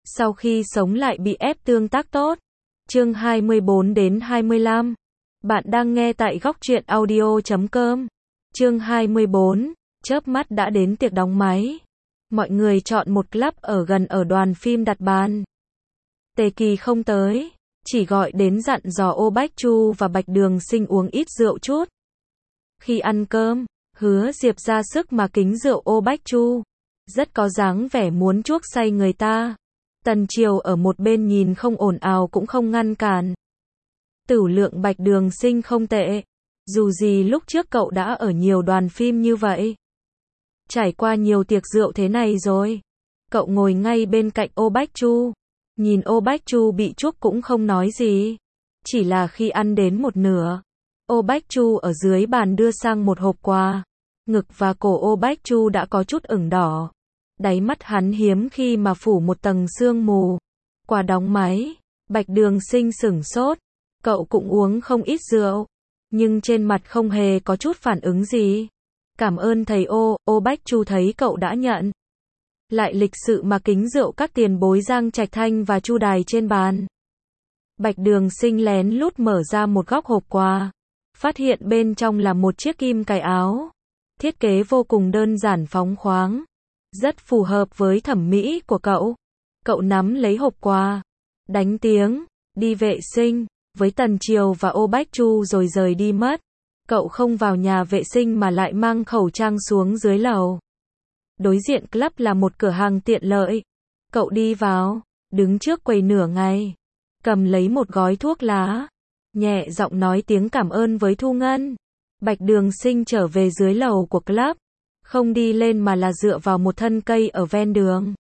Sau khi sống lại bị ép tương tác tốt. Chương 24 đến 25. Bạn đang nghe tại góc truyện audio.com. Chương 24. Chớp mắt đã đến tiệc đóng máy. Mọi người chọn một club ở gần ở đoàn phim đặt bàn. Tề Kỳ không tới, chỉ gọi đến dặn dò Ô Bách Chu và Bạch Đường Sinh uống ít rượu chút. Khi ăn cơm, Hứa Diệp ra sức mà kính rượu Ô Bách Chu, rất có dáng vẻ muốn chuốc say người ta. Tần Triều ở một bên nhìn không ồn ào cũng không ngăn cản. Tửu lượng Bạch Đường Sinh không tệ, dù gì lúc trước cậu đã ở nhiều đoàn phim như vậy, trải qua nhiều tiệc rượu thế này rồi. Cậu ngồi ngay bên cạnh Ô Bách Chu, nhìn Ô Bách Chu bị chuốc cũng không nói gì. Chỉ là khi ăn đến một nửa, Ô Bách Chu ở dưới bàn đưa sang một hộp quà. Ngực và cổ Ô Bách Chu đã có chút ửng đỏ. Đáy mắt hắn hiếm khi mà phủ một tầng sương mù. Quà đóng máy, Bạch Đường Sinh sửng sốt. Cậu cũng uống không ít rượu, nhưng trên mặt không hề có chút phản ứng gì. Cảm ơn thầy Ô Bách Chu thấy cậu đã nhận, lại lịch sự mà kính rượu các tiền bối Giang Trạch Thanh và Chu Đài trên bàn. Bạch Đường Sinh lén lút mở ra một góc hộp quà, phát hiện bên trong là một chiếc kim cài áo. Thiết kế vô cùng đơn giản phóng khoáng, rất phù hợp với thẩm mỹ của cậu. Cậu nắm lấy hộp quà, đánh tiếng, đi vệ sinh, với Tần Triều và Ô Bách Chu rồi rời đi mất. Cậu không vào nhà vệ sinh mà lại mang khẩu trang xuống dưới lầu. Đối diện club là một cửa hàng tiện lợi. Cậu đi vào, đứng trước quầy nửa ngày, cầm lấy một gói thuốc lá, nhẹ giọng nói tiếng cảm ơn với Thu Ngân. Bạch Đường Sinh trở về dưới lầu của club, không đi lên mà là dựa vào một thân cây ở ven đường,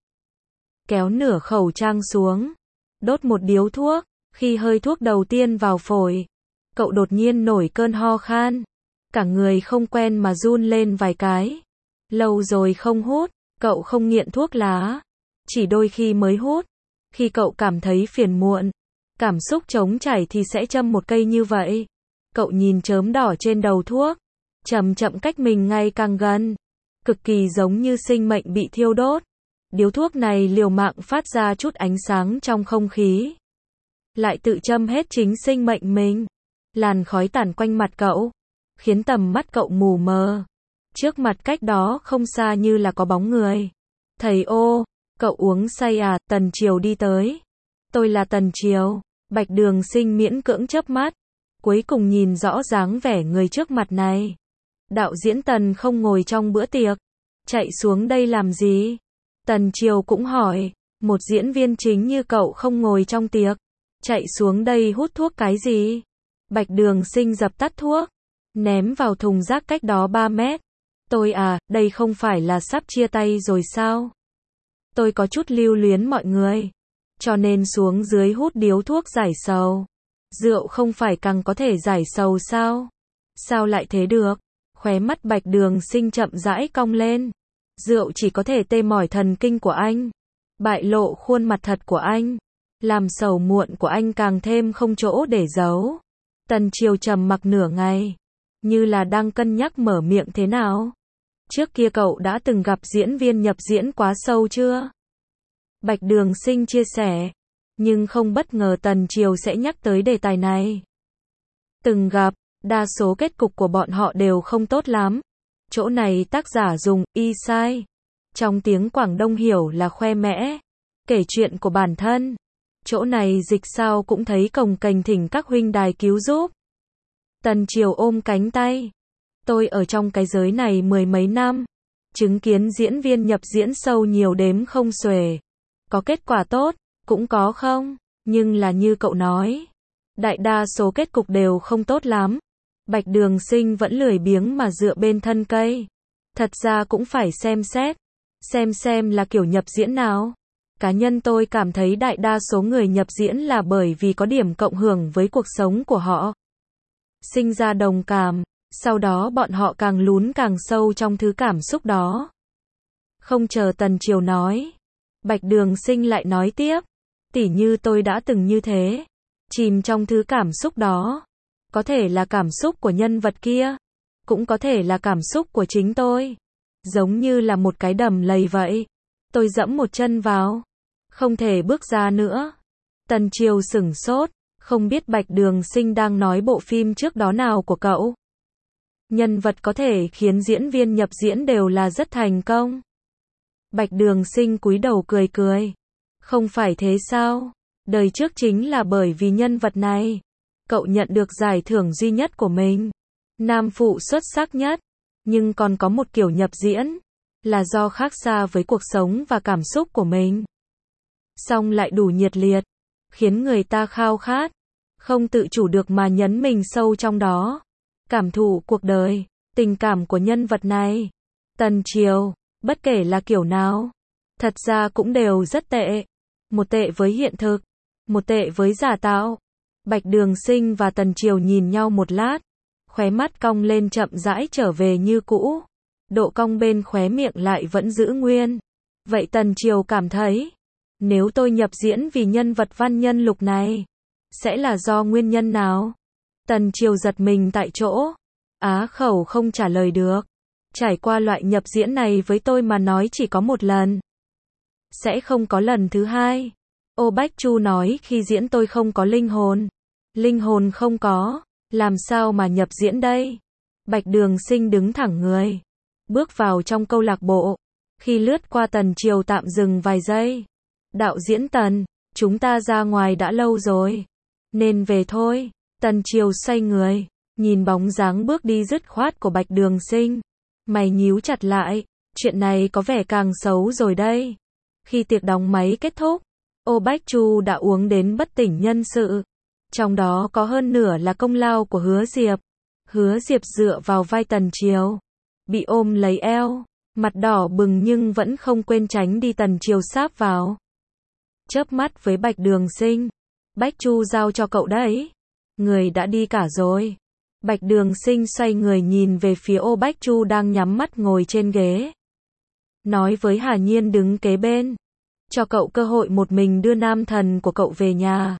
kéo nửa khẩu trang xuống, đốt một điếu thuốc. Khi hơi thuốc đầu tiên vào phổi, cậu đột nhiên nổi cơn ho khan, cả người không quen mà run lên vài cái. Lâu rồi không hút, cậu không nghiện thuốc lá, chỉ đôi khi mới hút. Khi cậu cảm thấy phiền muộn, cảm xúc trống trải thì sẽ châm một cây như vậy. Cậu nhìn chớm đỏ trên đầu thuốc, chậm chậm cách mình ngày càng gần, cực kỳ giống như sinh mệnh bị thiêu đốt. Điếu thuốc này liều mạng phát ra chút ánh sáng trong không khí, lại tự châm hết chính sinh mệnh mình. Làn khói tản quanh mặt cậu, khiến tầm mắt cậu mù mờ. Trước mặt cách đó không xa như là có bóng người. Thầy Ô, cậu uống say à? Tần Triều đi tới. Tôi là Tần Triều. Bạch Đường Sinh miễn cưỡng chớp mắt, cuối cùng nhìn rõ dáng vẻ người trước mặt này. Đạo diễn Tần không ngồi trong bữa tiệc, chạy xuống đây làm gì? Tần Triều cũng hỏi, một diễn viên chính như cậu không ngồi trong tiệc, chạy xuống đây hút thuốc cái gì? Bạch Đường Sinh dập tắt thuốc, ném vào thùng rác cách đó 3 mét. Tôi à, đây không phải là sắp chia tay rồi sao? Tôi có chút lưu luyến mọi người, cho nên xuống dưới hút điếu thuốc giải sầu. Rượu không phải càng có thể giải sầu sao? Sao lại thế được? Khóe mắt Bạch Đường Sinh chậm rãi cong lên. Rượu chỉ có thể tê mỏi thần kinh của anh, bại lộ khuôn mặt thật của anh, làm sầu muộn của anh càng thêm không chỗ để giấu. Tần Triều trầm mặc nửa ngày, như là đang cân nhắc mở miệng thế nào. Trước kia cậu đã từng gặp diễn viên nhập diễn quá sâu chưa? Bạch Đường Sinh chia sẻ, nhưng không bất ngờ Tần Triều sẽ nhắc tới đề tài này. Từng gặp, đa số kết cục của bọn họ đều không tốt lắm. Chỗ này tác giả dùng y sai, trong tiếng Quảng Đông hiểu là khoe mẽ, kể chuyện của bản thân. Chỗ này dịch sao cũng thấy cồng kềnh thỉnh các huynh đài cứu giúp. Tần Triều ôm cánh tay. Tôi ở trong cái giới này mười mấy năm, chứng kiến diễn viên nhập diễn sâu nhiều đếm không xuể. Có kết quả tốt, cũng có không, nhưng là như cậu nói, đại đa số kết cục đều không tốt lắm. Bạch Đường Sinh vẫn lười biếng mà dựa bên thân cây. Thật ra cũng phải xem là kiểu nhập diễn nào. Cá nhân tôi cảm thấy đại đa số người nhập diễn là bởi vì có điểm cộng hưởng với cuộc sống của họ, sinh ra đồng cảm, sau đó bọn họ càng lún càng sâu trong thứ cảm xúc đó. Không chờ Tần Triều nói, Bạch Đường Sinh lại nói tiếp, tỉ như tôi đã từng như thế, chìm trong thứ cảm xúc đó. Có thể là cảm xúc của nhân vật kia, cũng có thể là cảm xúc của chính tôi. Giống như là một cái đầm lầy vậy, tôi dẫm một chân vào, không thể bước ra nữa. Tần Triều sửng sốt, không biết Bạch Đường Sinh đang nói bộ phim trước đó nào của cậu. Nhân vật có thể khiến diễn viên nhập diễn đều là rất thành công. Bạch Đường Sinh cúi đầu cười cười. Không phải thế sao? Đời trước chính là bởi vì nhân vật này, cậu nhận được giải thưởng duy nhất của mình. Nam phụ xuất sắc nhất. Nhưng còn có một kiểu nhập diễn, là do khác xa với cuộc sống và cảm xúc của mình. Song lại đủ nhiệt liệt, khiến người ta khao khát, không tự chủ được mà nhấn mình sâu trong đó. Cảm thụ cuộc đời, tình cảm của nhân vật này. Tần Triều, bất kể là kiểu nào, thật ra cũng đều rất tệ. Một tệ với hiện thực, một tệ với giả tạo. Bạch Đường Sinh và Tần Triều nhìn nhau một lát, khóe mắt cong lên chậm rãi trở về như cũ. Độ cong bên khóe miệng lại vẫn giữ nguyên. Vậy Tần Triều cảm thấy, nếu tôi nhập diễn vì nhân vật Văn Nhân Lục này, sẽ là do nguyên nhân nào? Tần Triều giật mình tại chỗ, á khẩu không trả lời được. Trải qua loại nhập diễn này với tôi mà nói chỉ có một lần, sẽ không có lần thứ hai. Ô Bách Chu nói khi diễn tôi không có linh hồn. Linh hồn không có, làm sao mà nhập diễn đây? Bạch Đường Sinh đứng thẳng người, bước vào trong câu lạc bộ. Khi lướt qua Tần Triều tạm dừng vài giây. Đạo diễn Tần, chúng ta ra ngoài đã lâu rồi, nên về thôi. Tần Triều xoay người, nhìn bóng dáng bước đi dứt khoát của Bạch Đường Sinh. Mày nhíu chặt lại, chuyện này có vẻ càng xấu rồi đây. Khi tiệc đóng máy kết thúc, Ô Bách Chu đã uống đến bất tỉnh nhân sự. Trong đó có hơn nửa là công lao của Hứa Diệp. Hứa Diệp dựa vào vai Tần Triều, bị ôm lấy eo, mặt đỏ bừng nhưng vẫn không quên tránh đi Tần Triều sáp vào. Chớp mắt với Bạch Đường Sinh. Bách Chu giao cho cậu đấy. Người đã đi cả rồi. Bạch Đường Sinh xoay người nhìn về phía Ô Bách Chu đang nhắm mắt ngồi trên ghế. Nói với Hà Nhiên đứng kế bên. Cho cậu cơ hội một mình đưa nam thần của cậu về nhà.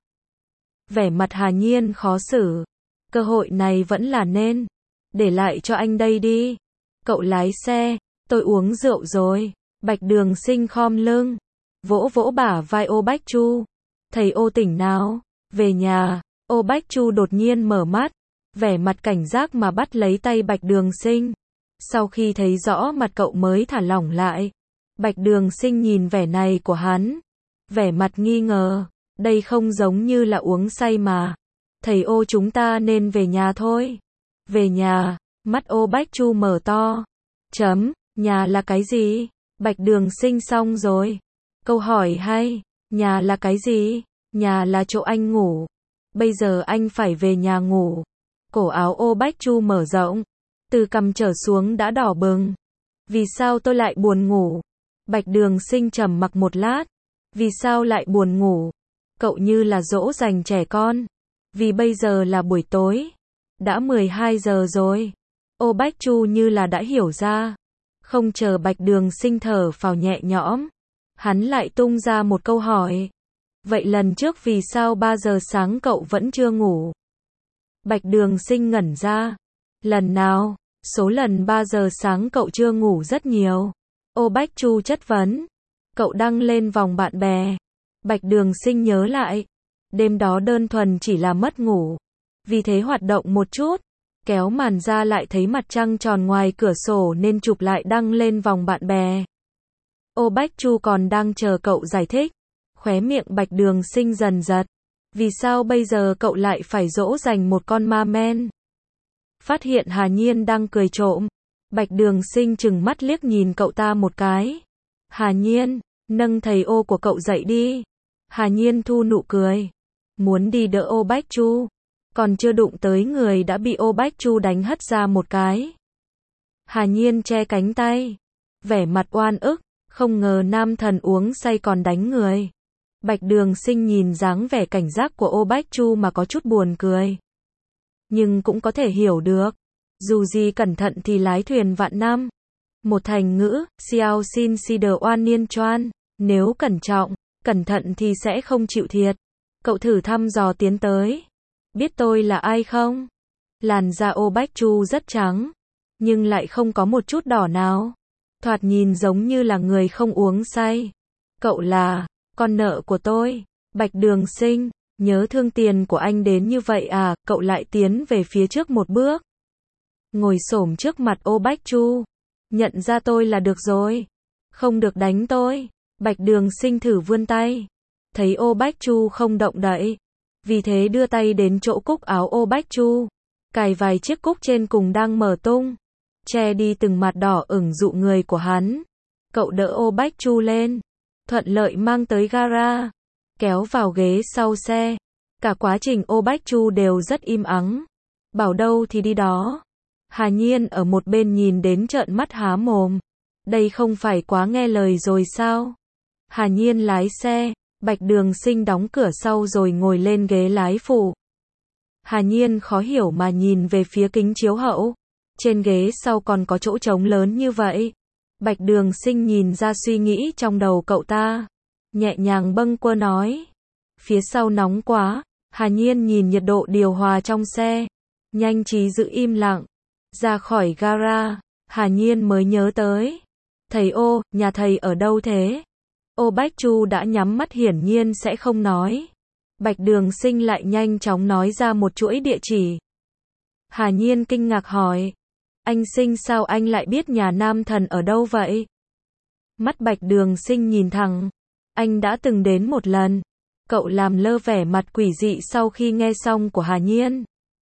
Vẻ mặt Hà Nhiên khó xử. Cơ hội này vẫn là nên để lại cho anh đây đi. Cậu lái xe, tôi uống rượu rồi. Bạch Đường Sinh khom lưng, vỗ vỗ bả vai Ô Bách Chu. Thầy Ô tỉnh nào? Về nhà. Ô Bách Chu đột nhiên mở mắt, vẻ mặt cảnh giác mà bắt lấy tay Bạch Đường Sinh. Sau khi thấy rõ mặt cậu mới thả lỏng lại. Bạch Đường Sinh nhìn vẻ này của hắn, vẻ mặt nghi ngờ. Đây không giống như là uống say mà. Thầy Ô chúng ta nên về nhà thôi. Về nhà, mắt Ô Bách Chu mở to. Nhà là cái gì? Bạch Đường Sinh xong rồi. Câu hỏi hay. Nhà là cái gì? Nhà là chỗ anh ngủ. Bây giờ anh phải về nhà ngủ. Cổ áo Ô Bách Chu mở rộng, từ cằm trở xuống đã đỏ bừng. Vì sao tôi lại buồn ngủ? Bạch Đường Sinh trầm mặc một lát. Vì sao lại buồn ngủ? Cậu như là dỗ dành trẻ con. Vì bây giờ là buổi tối. Đã 12 giờ rồi. Ô Bách Chu như là đã hiểu ra. Không chờ Bạch Đường Sinh thở phào nhẹ nhõm, hắn lại tung ra một câu hỏi. Vậy lần trước vì sao 3 giờ sáng cậu vẫn chưa ngủ? Bạch Đường Sinh ngẩn ra. Lần nào? Số lần 3 giờ sáng cậu chưa ngủ rất nhiều. Ô Bách Chu chất vấn. Cậu đăng lên vòng bạn bè. Bạch Đường Sinh nhớ lại. Đêm đó đơn thuần chỉ là mất ngủ. Vì thế hoạt động một chút. Kéo màn ra lại thấy mặt trăng tròn ngoài cửa sổ nên chụp lại đăng lên vòng bạn bè. Ô Bách Chu còn đang chờ cậu giải thích. Khóe miệng Bạch Đường Sinh dần giật. Vì sao bây giờ cậu lại phải dỗ dành một con ma men? Phát hiện Hà Nhiên đang cười trộm. Bạch Đường Sinh chừng mắt liếc nhìn cậu ta một cái. Hà Nhiên, nâng thầy Ô của cậu dậy đi. Hà Nhiên thu nụ cười. Muốn đi đỡ Ô Bách Chu. Còn chưa đụng tới người đã bị Ô Bách Chu đánh hất ra một cái. Hà Nhiên che cánh tay. Vẻ mặt oan ức. Không ngờ nam thần uống say còn đánh người. Bạch Đường Sinh nhìn dáng vẻ cảnh giác của Ô Bách Chu mà có chút buồn cười. Nhưng cũng có thể hiểu được. Dù gì cẩn thận thì lái thuyền vạn năm. Một thành ngữ, xiao xin si đờ oan niên choan. Nếu cẩn thận thì sẽ không chịu thiệt. Cậu thử thăm dò tiến tới. Biết tôi là ai không? Làn da Ô Bách Chu rất trắng, nhưng lại không có một chút đỏ nào. Thoạt nhìn giống như là người không uống say. Cậu là Con nợ của tôi. Bạch Đường Sinh, nhớ thương tiền của anh đến như vậy à, cậu lại tiến về phía trước một bước. Ngồi xổm trước mặt Ô Bách Chu. Nhận ra tôi là được rồi. Không được đánh tôi. Bạch Đường Sinh thử vươn tay. Thấy Ô Bách Chu không động đậy. Vì thế đưa tay đến chỗ cúc áo Ô Bách Chu. Cài vài chiếc cúc trên cùng đang mở tung. Che đi từng mặt đỏ ửng dụ người của hắn. Cậu đỡ Ô Bách Chu lên. Thuận lợi mang tới gara. Kéo vào ghế sau xe. Cả quá trình Ô Bách Chu đều rất im ắng. Bảo đâu thì đi đó. Hà Nhiên ở một bên nhìn đến trợn mắt há mồm. Đây không phải quá nghe lời rồi sao? Hà Nhiên lái xe. Bạch Đường Sinh đóng cửa sau rồi ngồi lên ghế lái phụ. Hà Nhiên khó hiểu mà nhìn về phía kính chiếu hậu. Trên ghế sau còn có chỗ trống lớn như vậy. Bạch Đường Sinh nhìn ra suy nghĩ trong đầu cậu ta. Nhẹ nhàng bâng quơ nói. Phía sau nóng quá. Hà Nhiên nhìn nhiệt độ điều hòa trong xe. Nhanh trí giữ im lặng. Ra khỏi gara. Hà Nhiên mới nhớ tới. Thầy Ô, nhà thầy ở đâu thế? Ô Bách Chu đã nhắm mắt hiển nhiên sẽ không nói. Bạch Đường Sinh lại nhanh chóng nói ra một chuỗi địa chỉ. Hà Nhiên kinh ngạc hỏi. Anh Sinh sao anh lại biết nhà nam thần ở đâu vậy? Mắt Bạch Đường Sinh nhìn thẳng. Anh đã từng đến một lần. Cậu làm lơ vẻ mặt quỷ dị sau khi nghe xong của Hà Nhiên.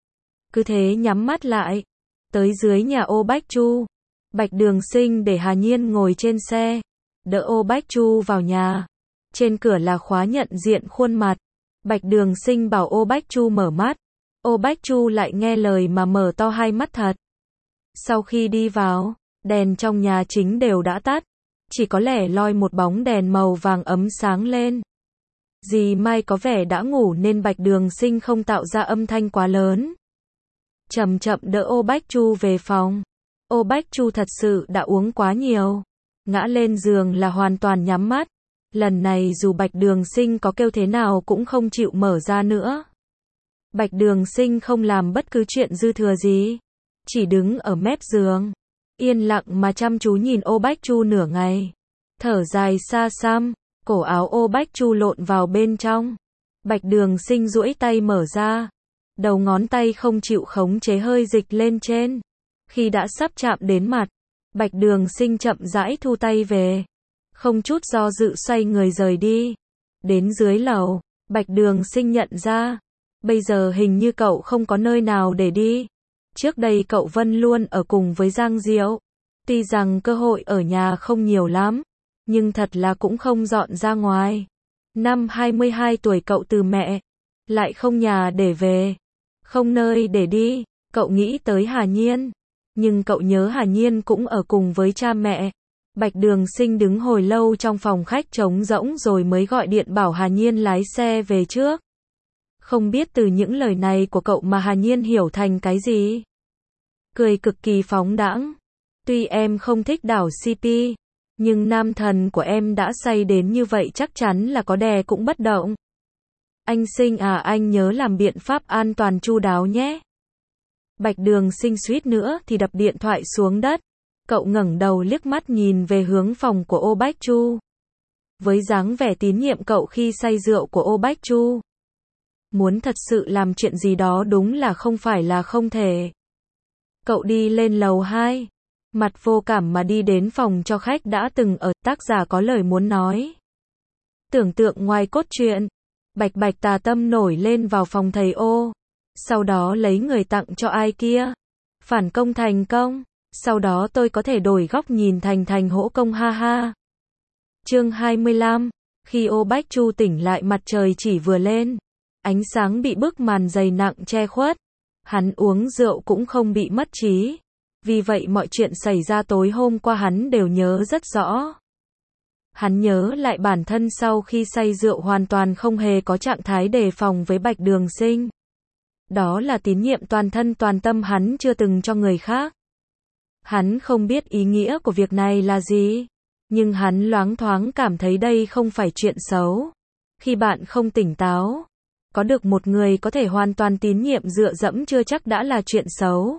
Cứ thế nhắm mắt lại. Tới dưới nhà Ô Bách Chu. Bạch Đường Sinh để Hà Nhiên ngồi trên xe. Đỡ Ô Bách Chu vào nhà. Trên cửa là khóa nhận diện khuôn mặt. Bạch Đường Sinh bảo Ô Bách Chu mở mắt. Ô Bách Chu lại nghe lời mà mở to hai mắt thật. Sau khi đi vào, đèn trong nhà chính đều đã tắt. Chỉ có lẻ loi một bóng đèn màu vàng ấm sáng lên. Dì Mai có vẻ đã ngủ nên Bạch Đường Sinh không tạo ra âm thanh quá lớn. Chậm chậm đỡ Ô Bách Chu về phòng. Ô Bách Chu thật sự đã uống quá nhiều. Ngã lên giường là hoàn toàn nhắm mắt. Lần này dù Bạch Đường Sinh có kêu thế nào cũng không chịu mở ra nữa. Bạch Đường Sinh không làm bất cứ chuyện dư thừa gì. Chỉ đứng ở mép giường. Yên lặng mà chăm chú nhìn Ô Bách Chu nửa ngày. Thở dài xa xăm. Cổ áo Ô Bách Chu lộn vào bên trong. Bạch Đường Sinh duỗi tay mở ra. Đầu ngón tay không chịu khống chế hơi dịch lên trên. Khi đã sắp chạm đến mặt, Bạch Đường Sinh chậm rãi thu tay về. Không chút do dự xoay người rời đi. Đến dưới lầu, Bạch Đường Sinh nhận ra. Bây giờ hình như cậu không có nơi nào để đi. Trước đây cậu vẫn luôn ở cùng với Giang Diệu. Tuy rằng cơ hội ở nhà không nhiều lắm. Nhưng thật là cũng không dọn ra ngoài. Năm 22 tuổi cậu từ mẹ. Lại không nhà để về. Không nơi để đi. Cậu nghĩ tới Hà Nhiên. Nhưng cậu nhớ Hà Nhiên cũng ở cùng với cha mẹ. Bạch Đường Sinh đứng hồi lâu trong phòng khách trống rỗng rồi mới gọi điện bảo Hà Nhiên lái xe về trước. Không biết từ những lời này của cậu mà Hà Nhiên hiểu thành cái gì. Cười cực kỳ phóng đãng. Tuy em không thích đảo CP, nhưng nam thần của em đã say đến như vậy chắc chắn là có đè cũng bất động. Anh Sinh à, anh nhớ làm biện pháp an toàn chu đáo nhé. Bạch Đường Sinh suýt nữa thì đập điện thoại xuống đất. Cậu ngẩng đầu liếc mắt nhìn về hướng phòng của Ô Bách Chu. Với dáng vẻ tín nhiệm cậu khi say rượu của Ô Bách Chu. Muốn thật sự làm chuyện gì đó đúng là không phải là không thể. Cậu đi lên lầu 2. Mặt vô cảm mà đi đến phòng cho khách đã từng ở, tác giả có lời muốn nói. Tưởng tượng ngoài cốt truyện. Bạch Bạch tà tâm nổi lên vào phòng thầy Ô. Sau đó lấy người tặng cho ai kia. Phản công thành công. Sau đó tôi có thể đổi góc nhìn thành hỗ công ha ha. Chương 25. Khi Ô Bách Chu tỉnh lại mặt trời chỉ vừa lên. Ánh sáng bị bức màn dày nặng che khuất. Hắn uống rượu cũng không bị mất trí. Vì vậy mọi chuyện xảy ra tối hôm qua hắn đều nhớ rất rõ. Hắn nhớ lại bản thân sau khi say rượu hoàn toàn không hề có trạng thái đề phòng với Bạch Đường Sinh. Đó là tín nhiệm toàn thân toàn tâm hắn chưa từng cho người khác. Hắn không biết ý nghĩa của việc này là gì. Nhưng hắn loáng thoáng cảm thấy đây không phải chuyện xấu. Khi bạn không tỉnh táo, có được một người có thể hoàn toàn tín nhiệm dựa dẫm chưa chắc đã là chuyện xấu.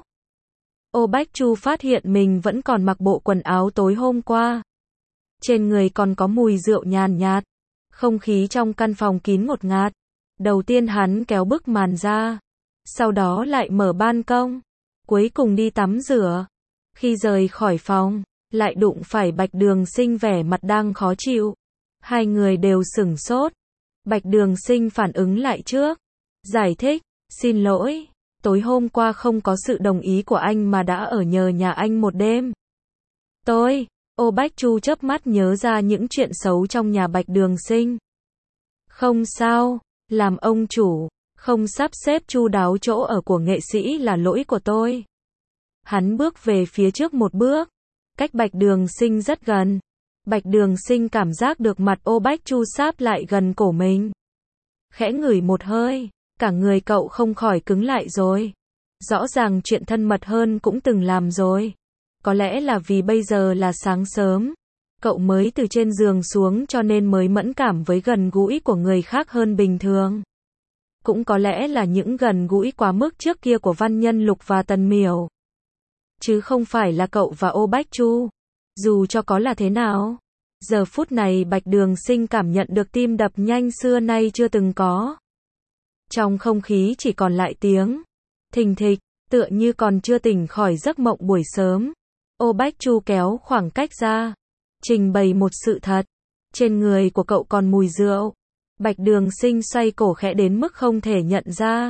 Ô Bách Chu phát hiện mình vẫn còn mặc bộ quần áo tối hôm qua. Trên người còn có mùi rượu nhàn nhạt. Không khí trong căn phòng kín ngột ngạt. Đầu tiên hắn kéo bức màn ra, sau đó lại mở ban công, cuối cùng đi tắm rửa. Khi rời khỏi phòng, lại đụng phải Bạch Đường Sinh vẻ mặt đang khó chịu. Hai người đều sửng sốt. Bạch Đường Sinh phản ứng lại trước, giải thích, xin lỗi, tối hôm qua không có sự đồng ý của anh mà đã ở nhờ nhà anh một đêm. Ô Bách Chu chớp mắt nhớ ra những chuyện xấu trong nhà Bạch Đường Sinh. Không sao, làm ông chủ, không sắp xếp chu đáo chỗ ở của nghệ sĩ là lỗi của tôi. Hắn bước về phía trước một bước, cách Bạch Đường Sinh rất gần. Bạch Đường Sinh cảm giác được mặt Ô Bách Chu sáp lại gần cổ mình. Khẽ ngửi một hơi, cả người cậu không khỏi cứng lại rồi. Rõ ràng chuyện thân mật hơn cũng từng làm rồi. Có lẽ là vì bây giờ là sáng sớm, cậu mới từ trên giường xuống cho nên mới mẫn cảm với gần gũi của người khác hơn bình thường. Cũng có lẽ là những gần gũi quá mức trước kia của Văn Nhân Lục và Tần Miểu. Chứ không phải là cậu và Ô Bách Chu. Dù cho có là thế nào, giờ phút này Bạch Đường Sinh cảm nhận được tim đập nhanh xưa nay chưa từng có. Trong không khí chỉ còn lại tiếng thình thịch, tựa như còn chưa tỉnh khỏi giấc mộng buổi sớm. Ô Bách Chu kéo khoảng cách ra, trình bày một sự thật. Trên người của cậu còn mùi rượu. Bạch Đường Sinh xoay cổ khẽ đến mức không thể nhận ra.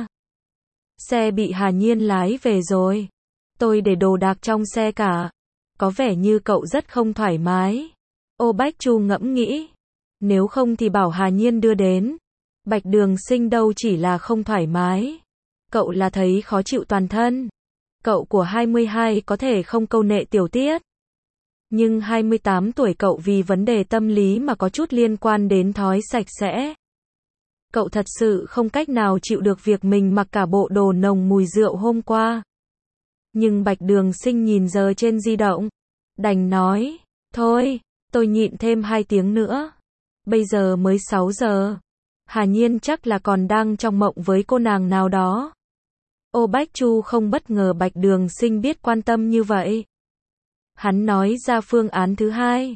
Xe bị Hà Nhiên lái về rồi. Tôi để đồ đạc trong xe cả. Có vẻ như cậu rất không thoải mái. Ô Bách Chu ngẫm nghĩ. Nếu không thì bảo Hà Nhiên đưa đến. Bạch Đường Sinh đâu chỉ là không thoải mái. Cậu là thấy khó chịu toàn thân. Cậu của 22 có thể không câu nệ tiểu tiết. Nhưng 28 tuổi cậu vì vấn đề tâm lý mà có chút liên quan đến thói sạch sẽ. Cậu thật sự không cách nào chịu được việc mình mặc cả bộ đồ nồng mùi rượu hôm qua. Nhưng Bạch Đường Sinh nhìn giờ trên di động. Đành nói, thôi, tôi nhịn thêm 2 tiếng nữa. Bây giờ mới 6 giờ. Hà Nhiên chắc là còn đang trong mộng với cô nàng nào đó. Ô Bách Chu không bất ngờ Bạch Đường Sinh biết quan tâm như vậy. Hắn nói ra phương án thứ hai.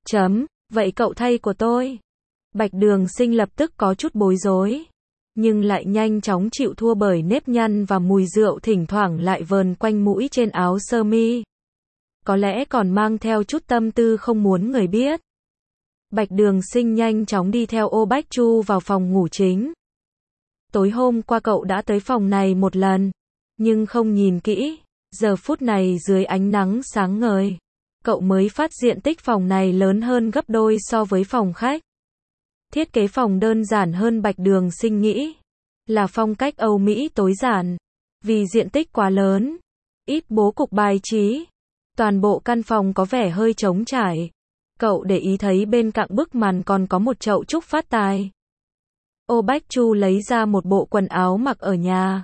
Vậy cậu thay của tôi. Bạch Đường Sinh lập tức có chút bối rối. Nhưng lại nhanh chóng chịu thua bởi nếp nhăn và mùi rượu thỉnh thoảng lại vờn quanh mũi trên áo sơ mi. Có lẽ còn mang theo chút tâm tư không muốn người biết. Bạch Đường Sinh nhanh chóng đi theo Ô Bách Chu vào phòng ngủ chính. Tối hôm qua cậu đã tới phòng này một lần, nhưng không nhìn kỹ. Giờ phút này dưới ánh nắng sáng ngời, cậu mới phát diện tích phòng này lớn hơn gấp đôi so với phòng khách. Thiết kế phòng đơn giản hơn Bạch Đường Sinh nghĩ. Là phong cách Âu Mỹ tối giản. Vì diện tích quá lớn, ít bố cục bài trí, toàn bộ căn phòng có vẻ hơi trống trải. Cậu để ý thấy bên cạnh bức màn còn có một chậu trúc phát tài. Ô Bách Chu lấy ra một bộ quần áo mặc ở nhà.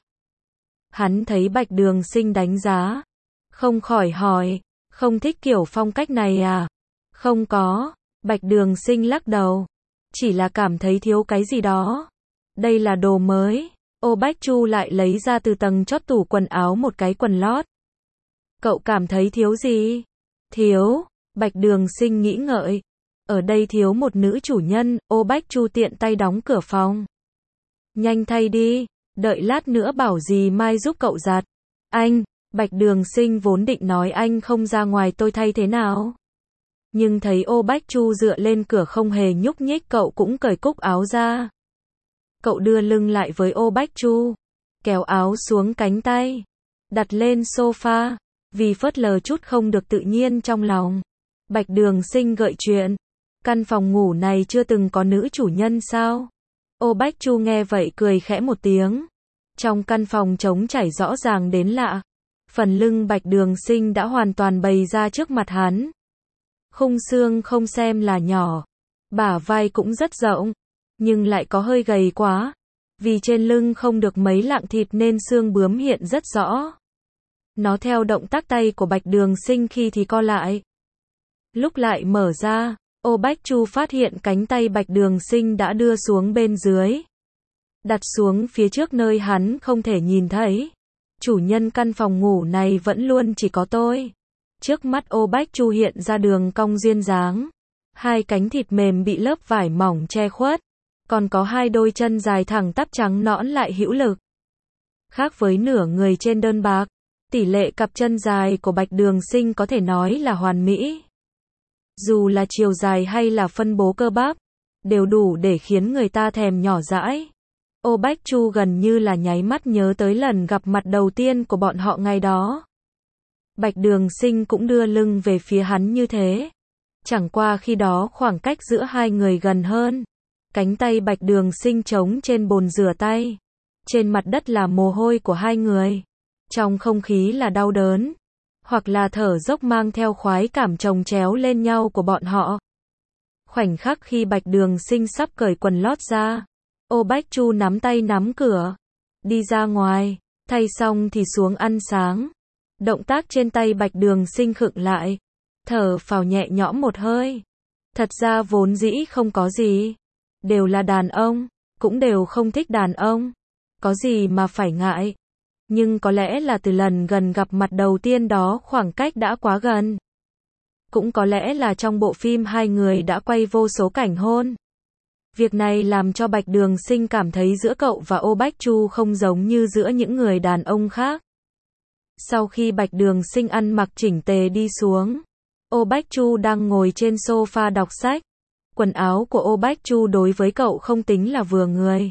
Hắn thấy Bạch Đường Sinh đánh giá, không khỏi hỏi, không thích kiểu phong cách này à? Không có, Bạch Đường Sinh lắc đầu, chỉ là cảm thấy thiếu cái gì đó. Đây là đồ mới. Ô Bách Chu lại lấy ra từ tầng chót tủ quần áo một cái quần lót. Cậu cảm thấy thiếu gì? Thiếu, Bạch Đường Sinh nghĩ ngợi. Ở đây thiếu một nữ chủ nhân. Ô Bách Chu tiện tay đóng cửa phòng. Nhanh thay đi, đợi lát nữa bảo dì Mai giúp cậu giặt. Anh, Bạch Đường Sinh vốn định nói anh không ra ngoài tôi thay thế nào. Nhưng thấy Ô Bách Chu dựa lên cửa không hề nhúc nhích, cậu cũng cởi cúc áo ra. Cậu đưa lưng lại với Ô Bách Chu, kéo áo xuống cánh tay, đặt lên sofa, vì phớt lờ chút không được tự nhiên trong lòng. Bạch Đường Sinh gợi chuyện, căn phòng ngủ này chưa từng có nữ chủ nhân sao? Ô Bách Chu nghe vậy cười khẽ một tiếng. Trong căn phòng trống trải rõ ràng đến lạ. Phần lưng Bạch Đường Sinh đã hoàn toàn bày ra trước mặt hắn. Khung xương không xem là nhỏ, bả vai cũng rất rộng, nhưng lại có hơi gầy quá. Vì trên lưng không được mấy lạng thịt nên xương bướm hiện rất rõ. Nó theo động tác tay của Bạch Đường Sinh khi thì co lại, lúc lại mở ra. Ô Bách Chu phát hiện cánh tay Bạch Đường Sinh đã đưa xuống bên dưới, đặt xuống phía trước nơi hắn không thể nhìn thấy. Chủ nhân căn phòng ngủ này vẫn luôn chỉ có tôi. Trước mắt Ô Bách Chu hiện ra đường cong duyên dáng. Hai cánh thịt mềm bị lớp vải mỏng che khuất. Còn có hai đôi chân dài thẳng tắp trắng nõn lại hữu lực. Khác với nửa người trên đơn bạc, tỷ lệ cặp chân dài của Bạch Đường Sinh có thể nói là hoàn mỹ. Dù là chiều dài hay là phân bố cơ bắp, đều đủ để khiến người ta thèm nhỏ dãi. Ô Bách Chu gần như là nháy mắt nhớ tới lần gặp mặt đầu tiên của bọn họ ngày đó. Bạch Đường Sinh cũng đưa lưng về phía hắn như thế. Chẳng qua khi đó khoảng cách giữa hai người gần hơn. Cánh tay Bạch Đường Sinh trống trên bồn rửa tay. Trên mặt đất là mồ hôi của hai người. Trong không khí là đau đớn. Hoặc là thở dốc mang theo khoái cảm chồng chéo lên nhau của bọn họ. Khoảnh khắc khi Bạch Đường Sinh sắp cởi quần lót ra. Ô Bách Chu nắm tay nắm cửa. Đi ra ngoài. Thay xong thì xuống ăn sáng. Động tác trên tay Bạch Đường Sinh khựng lại. Thở phào nhẹ nhõm một hơi. Thật ra vốn dĩ không có gì. Đều là đàn ông. Cũng đều không thích đàn ông. Có gì mà phải ngại. Nhưng có lẽ là từ lần gần gặp mặt đầu tiên đó khoảng cách đã quá gần. Cũng có lẽ là trong bộ phim hai người đã quay vô số cảnh hôn. Việc này làm cho Bạch Đường Sinh cảm thấy giữa cậu và Ô Bách Chu không giống như giữa những người đàn ông khác. Sau khi Bạch Đường Sinh ăn mặc chỉnh tề đi xuống, Ô Bách Chu đang ngồi trên sofa đọc sách. Quần áo của Ô Bách Chu đối với cậu không tính là vừa người.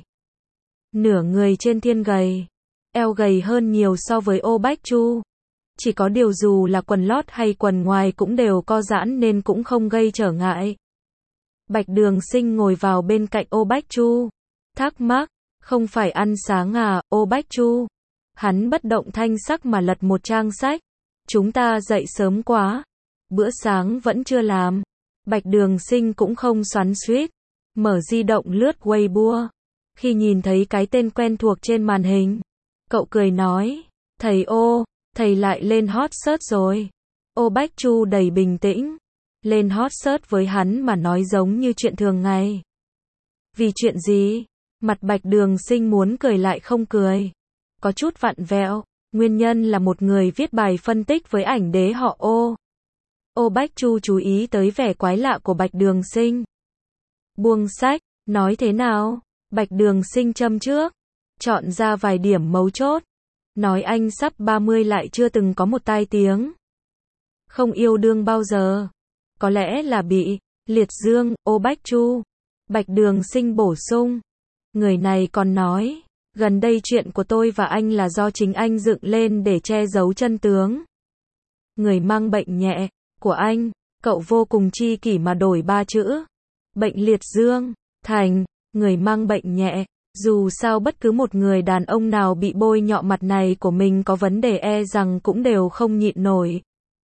Nửa người trên thiên gầy, eo gầy hơn nhiều so với Ô Bách Chu. Chỉ có điều dù là quần lót hay quần ngoài cũng đều co giãn nên cũng không gây trở ngại. Bạch Đường Sinh ngồi vào bên cạnh Ô Bách Chu. Thắc mắc, không phải ăn sáng à, Ô Bách Chu? Hắn bất động thanh sắc mà lật một trang sách. Chúng ta dậy sớm quá. Bữa sáng vẫn chưa làm. Bạch Đường Sinh cũng không xoắn xuýt. Mở di động lướt Weibo. Khi nhìn thấy cái tên quen thuộc trên màn hình, cậu cười nói, thầy Ô, thầy lại lên hot search rồi. Ô Bách Chu đầy bình tĩnh. Lên hot search với hắn mà nói giống như chuyện thường ngày. Vì chuyện gì? Mặt Bạch Đường Sinh muốn cười lại không cười. Có chút vặn vẹo. Nguyên nhân là một người viết bài phân tích với ảnh đế họ Ô. Ô Bách Chu chú ý tới vẻ quái lạ của Bạch Đường Sinh. Buông sách, nói thế nào? Bạch Đường Sinh châm trước. Chọn ra vài điểm mấu chốt. Nói anh sắp 30 lại chưa từng có một tai tiếng. Không yêu đương bao giờ. Có lẽ là bị liệt dương, Ô Bách Chu. Bạch Đường Sinh bổ sung. Người này còn nói, gần đây chuyện của tôi và anh là do chính anh dựng lên để che giấu chân tướng. Người mang bệnh nhẹ, của anh, cậu vô cùng chi kỷ mà đổi 3 chữ. Bệnh liệt dương, thành, người mang bệnh nhẹ. Dù sao bất cứ một người đàn ông nào bị bôi nhọ mặt này của mình có vấn đề e rằng cũng đều không nhịn nổi.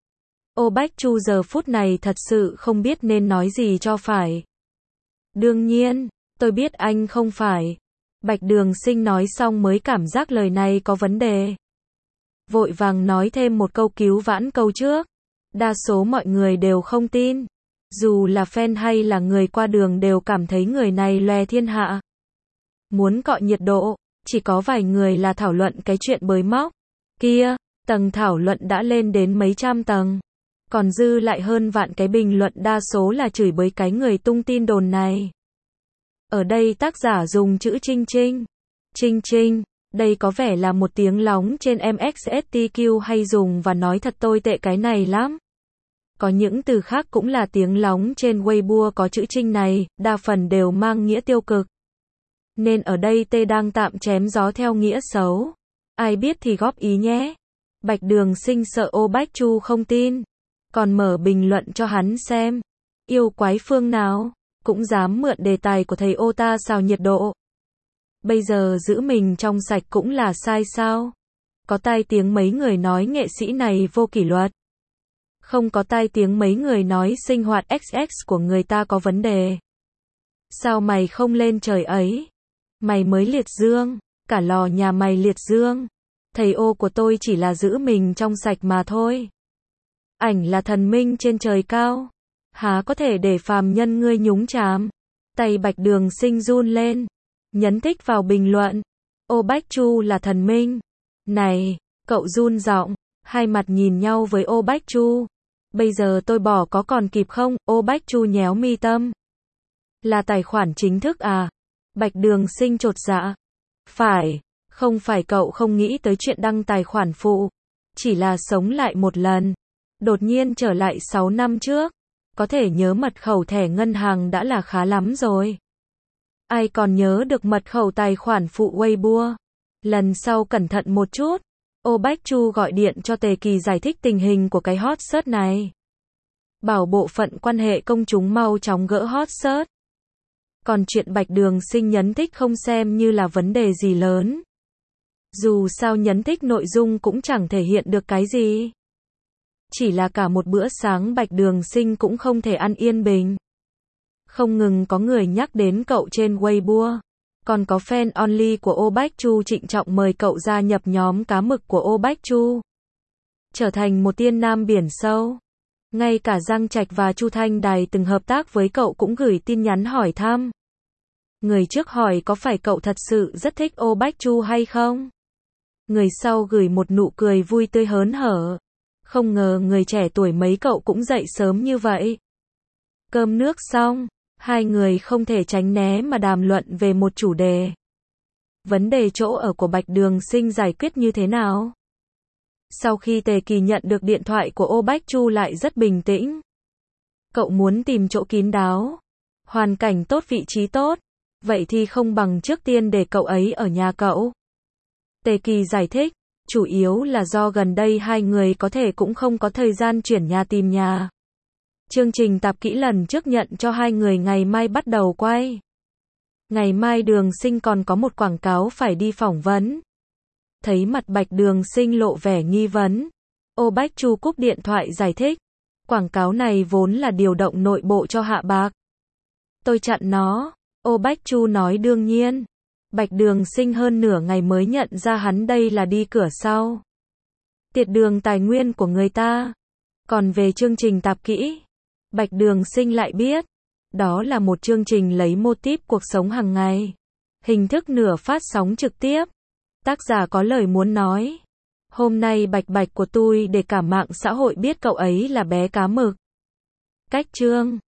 Ô Bách Chu giờ phút này thật sự không biết nên nói gì cho phải. Đương nhiên, tôi biết anh không phải. Bạch Đường Sinh nói xong mới cảm giác lời này có vấn đề. Vội vàng nói thêm một câu cứu vãn câu trước. Đa số mọi người đều không tin. Dù là fan hay là người qua đường đều cảm thấy người này loè thiên hạ. Muốn cọ nhiệt độ, chỉ có vài người là thảo luận cái chuyện bới móc. Kia, tầng thảo luận đã lên đến mấy trăm tầng. Còn dư lại hơn vạn cái bình luận đa số là chửi bới cái người tung tin đồn này. Ở đây tác giả dùng chữ Trinh Trinh. Trinh Trinh, đây có vẻ là một tiếng lóng trên MXSTQ hay dùng và nói thật tồi tệ cái này lắm. Có những từ khác cũng là tiếng lóng trên Weibo có chữ Trinh này, đa phần đều mang nghĩa tiêu cực. Nên ở đây T đang tạm chém gió theo nghĩa xấu. Ai biết thì góp ý nhé. Bạch Đường Sinh sợ Ô Bách Chu không tin. Còn mở bình luận cho hắn xem. Yêu quái phương nào, cũng dám mượn đề tài của thầy Ô ta xào nhiệt độ. Bây giờ giữ mình trong sạch cũng là sai sao? Có tai tiếng mấy người nói nghệ sĩ này vô kỷ luật. Không có tai tiếng mấy người nói sinh hoạt XX của người ta có vấn đề. Sao mày không lên trời ấy? Mày mới liệt dương, cả lò nhà mày liệt dương. Thầy Ô của tôi chỉ là giữ mình trong sạch mà thôi. Ảnh là thần minh trên trời cao. Há có thể để phàm nhân ngươi nhúng chàm. Tay Bạch Đường Sinh run lên. Nhấn thích vào bình luận. Ô Bách Chu là thần minh. Này, cậu run giọng. Hai mặt nhìn nhau với Ô Bách Chu. Bây giờ tôi bỏ có còn kịp không? Ô Bách Chu nhéo mi tâm. Là tài khoản chính thức à? Bạch Đường Sinh chột dạ. Phải, không phải cậu không nghĩ tới chuyện đăng tài khoản phụ. Chỉ là sống lại một lần. Đột nhiên trở lại 6 năm trước. Có thể nhớ mật khẩu thẻ ngân hàng đã là khá lắm rồi. Ai còn nhớ được mật khẩu tài khoản phụ Weibo? Lần sau cẩn thận một chút. Ô Bách Chu gọi điện cho Tề Kỳ giải thích tình hình của cái hot search này. Bảo bộ phận quan hệ công chúng mau chóng gỡ hot search. Còn chuyện Bạch Đường Sinh nhấn thích không xem như là vấn đề gì lớn. Dù sao nhấn thích nội dung cũng chẳng thể hiện được cái gì. Chỉ là cả một bữa sáng Bạch Đường Sinh cũng không thể ăn yên bình. Không ngừng có người nhắc đến cậu trên Weibo. Còn có fan only của Ô Bách Chu trịnh trọng mời cậu gia nhập nhóm cá mực của Ô Bách Chu. Trở thành một tiên nam biển sâu. Ngay cả Giang Trạch và Chu Thanh Đài từng hợp tác với cậu cũng gửi tin nhắn hỏi thăm. Người trước hỏi có phải cậu thật sự rất thích Ô Bách Chu hay không? Người sau gửi một nụ cười vui tươi hớn hở. Không ngờ người trẻ tuổi mấy cậu cũng dậy sớm như vậy. Cơm nước xong, hai người không thể tránh né mà đàm luận về một chủ đề. Vấn đề chỗ ở của Bạch Đường Sinh giải quyết như thế nào? Sau khi Tề Kỳ nhận được điện thoại của Ô Bách Chu lại rất bình tĩnh. Cậu muốn tìm chỗ kín đáo, hoàn cảnh tốt, vị trí tốt. Vậy thì không bằng trước tiên để cậu ấy ở nhà cậu. Tề Kỳ giải thích, chủ yếu là do gần đây hai người có thể cũng không có thời gian chuyển nhà tìm nhà. Chương trình tạp kỹ lần trước nhận cho hai người ngày mai bắt đầu quay. Ngày mai Đường Sinh còn có một quảng cáo phải đi phỏng vấn. Thấy mặt Bạch Đường Sinh lộ vẻ nghi vấn. Ô Bách Chu cúp điện thoại giải thích. Quảng cáo này vốn là điều động nội bộ cho Hạ Bạc. Tôi chặn nó. Ô Bách Chu nói đương nhiên. Bạch Đường Sinh hơn nửa ngày mới nhận ra hắn đây là đi cửa sau. Tiệt đường tài nguyên của người ta. Còn về chương trình tạp kỹ, Bạch Đường Sinh lại biết. Đó là một chương trình lấy mô típ cuộc sống hàng ngày. Hình thức nửa phát sóng trực tiếp. Tác giả có lời muốn nói. Hôm nay Bạch Bạch của tôi để cả mạng xã hội biết cậu ấy là bé cá mực. Cách chương